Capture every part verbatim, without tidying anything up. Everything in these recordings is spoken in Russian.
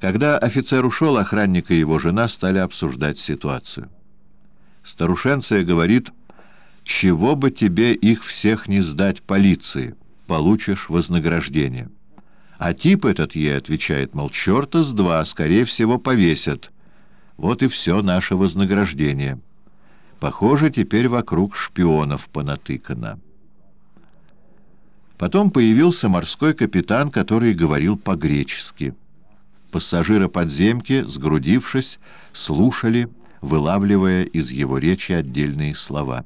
Когда офицер ушел, охранник и его жена стали обсуждать ситуацию. Старушенция говорит: «Чего бы тебе их всех не сдать полиции, получишь вознаграждение». А тип этот ей отвечает, мол, черта с два, скорее всего, повесят. Вот и все наше вознаграждение. Похоже, теперь вокруг шпионов понатыкано. Потом появился морской капитан, который говорил по-гречески. Пассажиры подземки, сгрудившись, слушали, вылавливая из его речи отдельные слова.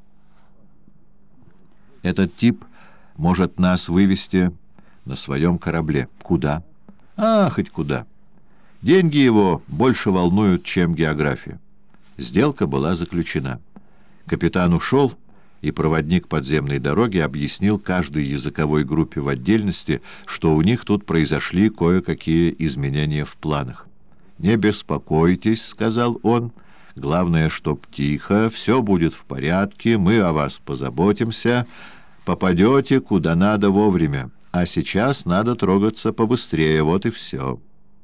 «Этот тип может нас вывести на своем корабле». «Куда?» «А, хоть куда. Деньги его больше волнуют, чем география». Сделка была заключена. Капитан ушел, и проводник подземной дороги объяснил каждой языковой группе в отдельности, что у них тут произошли кое-какие изменения в планах. «Не беспокойтесь», — сказал он, — «главное, чтоб тихо, все будет в порядке, мы о вас позаботимся, попадете куда надо вовремя, а сейчас надо трогаться побыстрее, вот и все».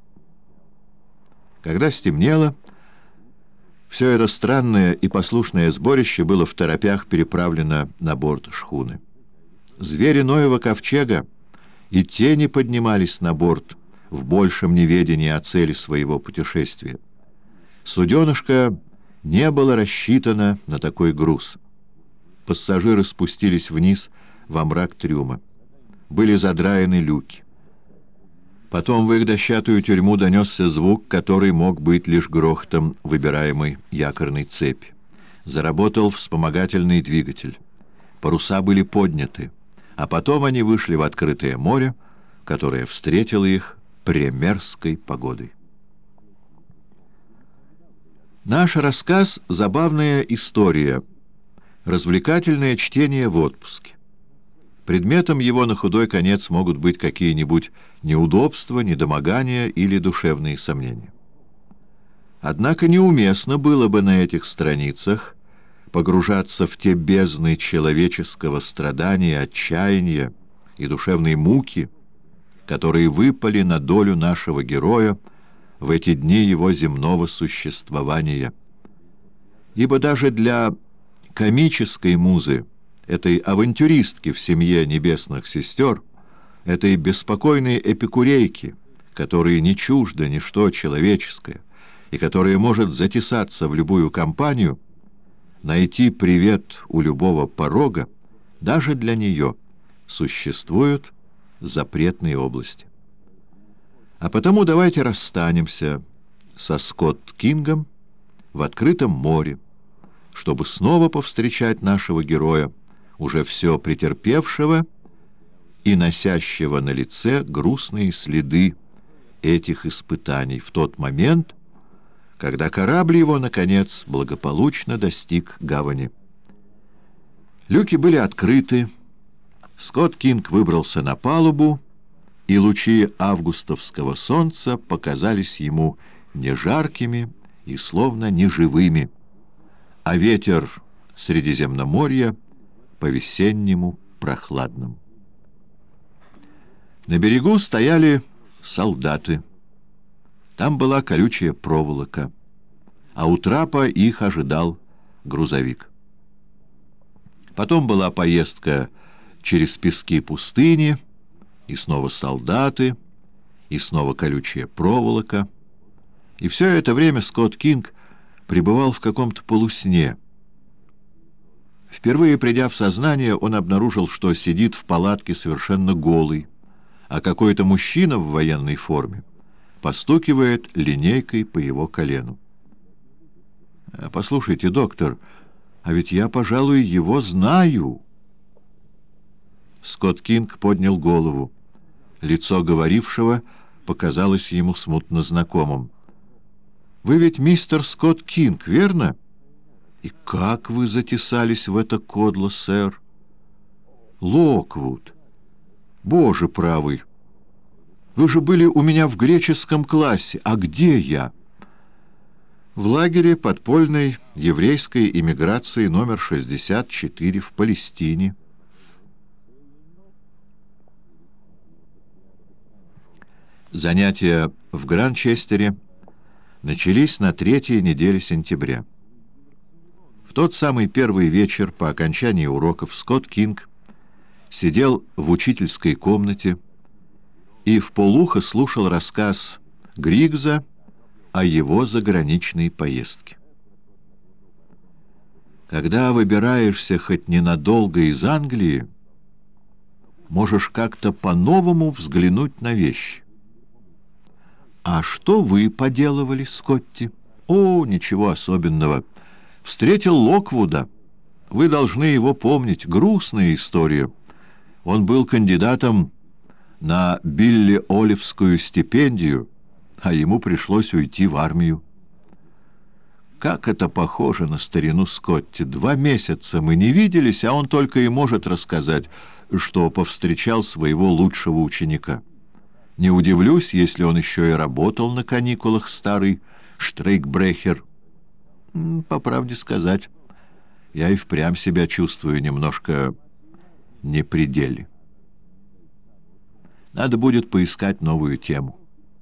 Когда стемнело, все это странное и послушное сборище было второпях переправлено на борт шхуны. Звери Ноева ковчега и тени поднимались на борт в большем неведении о цели своего путешествия. Суденышко не было рассчитано на такой груз. Пассажиры спустились вниз во мрак трюма. Были задраены люки. Потом в их дощатую тюрьму донесся звук, который мог быть лишь грохотом выбираемой якорной цепи. Заработал вспомогательный двигатель. Паруса были подняты, а потом они вышли в открытое море, которое встретило их премерской погодой. Наш рассказ — забавная история, развлекательное чтение в отпуске. Предметом его на худой конец могут быть какие-нибудь неудобства, недомогания или душевные сомнения. Однако неуместно было бы на этих страницах погружаться в те бездны человеческого страдания, отчаяния и душевной муки, которые выпали на долю нашего героя в эти дни его земного существования. Ибо даже для комической музы, этой авантюристки в семье небесных сестер, этой беспокойной эпикурейки, которой не чуждо ничто человеческое и которая может затесаться в любую компанию, найти привет у любого порога, даже для нее существуют запретные области. А потому давайте расстанемся со Скотт Кингом в открытом море, чтобы снова повстречать нашего героя, уже все претерпевшего и носящего на лице грустные следы этих испытаний в тот момент, когда корабль его, наконец, благополучно достиг гавани. Люки были открыты, Скотт Кинг выбрался на палубу, и лучи августовского солнца показались ему не жаркими и словно неживыми, а ветер Средиземноморья по-весеннему прохладным. На берегу стояли солдаты. Там была колючая проволока, а у трапа их ожидал грузовик. Потом была поездка через пески пустыни, и снова солдаты, и снова колючая проволока. И все это время Скотт Кинг пребывал в каком-то полусне. Впервые придя в сознание, он обнаружил, что сидит в палатке совершенно голый, а какой-то мужчина в военной форме постукивает линейкой по его колену. «Послушайте, доктор, а ведь я, пожалуй, его знаю». Скотт Кинг поднял голову. Лицо говорившего показалось ему смутно знакомым. «Вы ведь мистер Скотт Кинг, верно? И как вы затесались в это кодло, сэр?» «Локвуд! Боже правый! Вы же были у меня в греческом классе. А где я?» «В лагере подпольной еврейской эмиграции номер шестьдесят четыре в Палестине». Занятия в Гранчестере начались на третьей неделе сентября. В тот самый первый вечер по окончании уроков Скотт Кинг сидел в учительской комнате и вполуха слушал рассказ Григза о его заграничной поездке. Когда выбираешься хоть ненадолго из Англии, можешь как-то по-новому взглянуть на вещи. «А что вы поделывали, Скотти?» «О, ничего особенного. Встретил Локвуда. Вы должны его помнить. Грустная история. Он был кандидатом на Билли-Оливскую стипендию, а ему пришлось уйти в армию. Как это похоже на старину Скотти. Два месяца мы не виделись, а он только и может рассказать, что повстречал своего лучшего ученика. Не удивлюсь, если он еще и работал на каникулах, старый штрейкбрехер. По правде сказать, я и впрямь себя чувствую немножко не при деле. Надо будет поискать новую тему.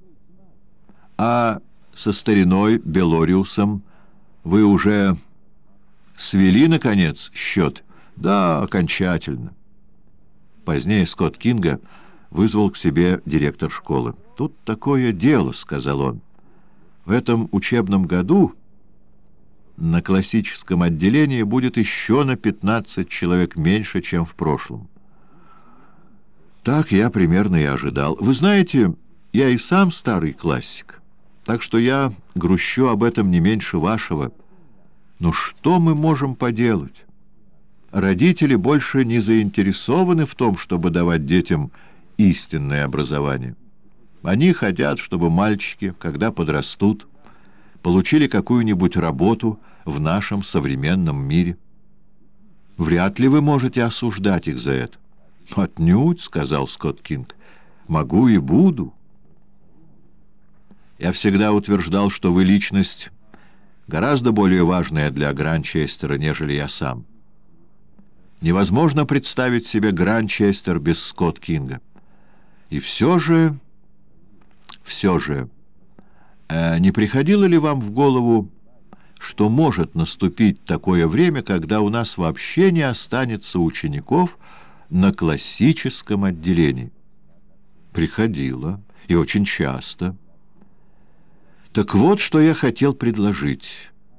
А со стариной Белориусом вы уже свели, наконец, счет? Да, окончательно. Позднее Скотт Кинга вызвал к себе директор школы. «Тут такое дело», — сказал он. «В этом учебном году на классическом отделении будет еще на пятнадцать человек меньше, чем в прошлом». Так я примерно и ожидал. Вы знаете, я и сам старый классик, так что я грущу об этом не меньше вашего. Но что мы можем поделать? Родители больше не заинтересованы в том, чтобы давать детям истинное образование. Они хотят, чтобы мальчики, когда подрастут, получили какую-нибудь работу в нашем современном мире. Вряд ли вы можете осуждать их за это. «Отнюдь», — сказал Скотт Кинг, — «могу и буду». Я всегда утверждал, что вы личность гораздо более важная для Гранчестера, нежели я сам. Невозможно представить себе Гранчестер без Скотт Кинга. И все же, все же, э, не приходило ли вам в голову, что может наступить такое время, когда у нас вообще не останется учеников на классическом отделении? Приходило, и очень часто. Так вот, что я хотел предложить.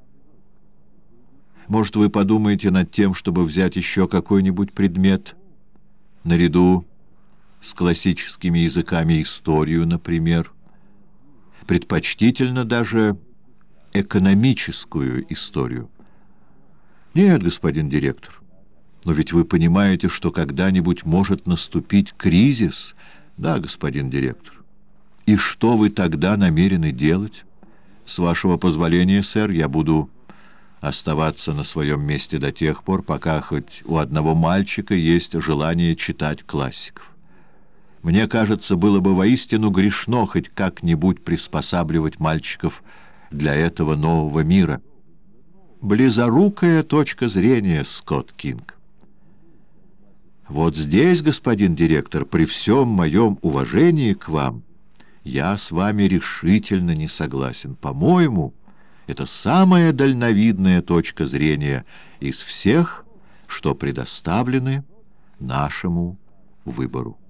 Может, вы подумаете над тем, чтобы взять еще какой-нибудь предмет, наряду с классическими языками, историю, например. Предпочтительно даже экономическую историю. Нет, господин директор, но ведь вы понимаете, что когда-нибудь может наступить кризис. Да, господин директор. И что вы тогда намерены делать? С вашего позволения, сэр, я буду оставаться на своем месте до тех пор, пока хоть у одного мальчика есть желание читать классиков. Мне кажется, было бы воистину грешно хоть как-нибудь приспосабливать мальчиков для этого нового мира. Близорукая точка зрения, Скотт Кинг. Вот здесь, господин директор, при всем моем уважении к вам, я с вами решительно не согласен. По-моему, это самая дальновидная точка зрения из всех, что предоставлены нашему выбору.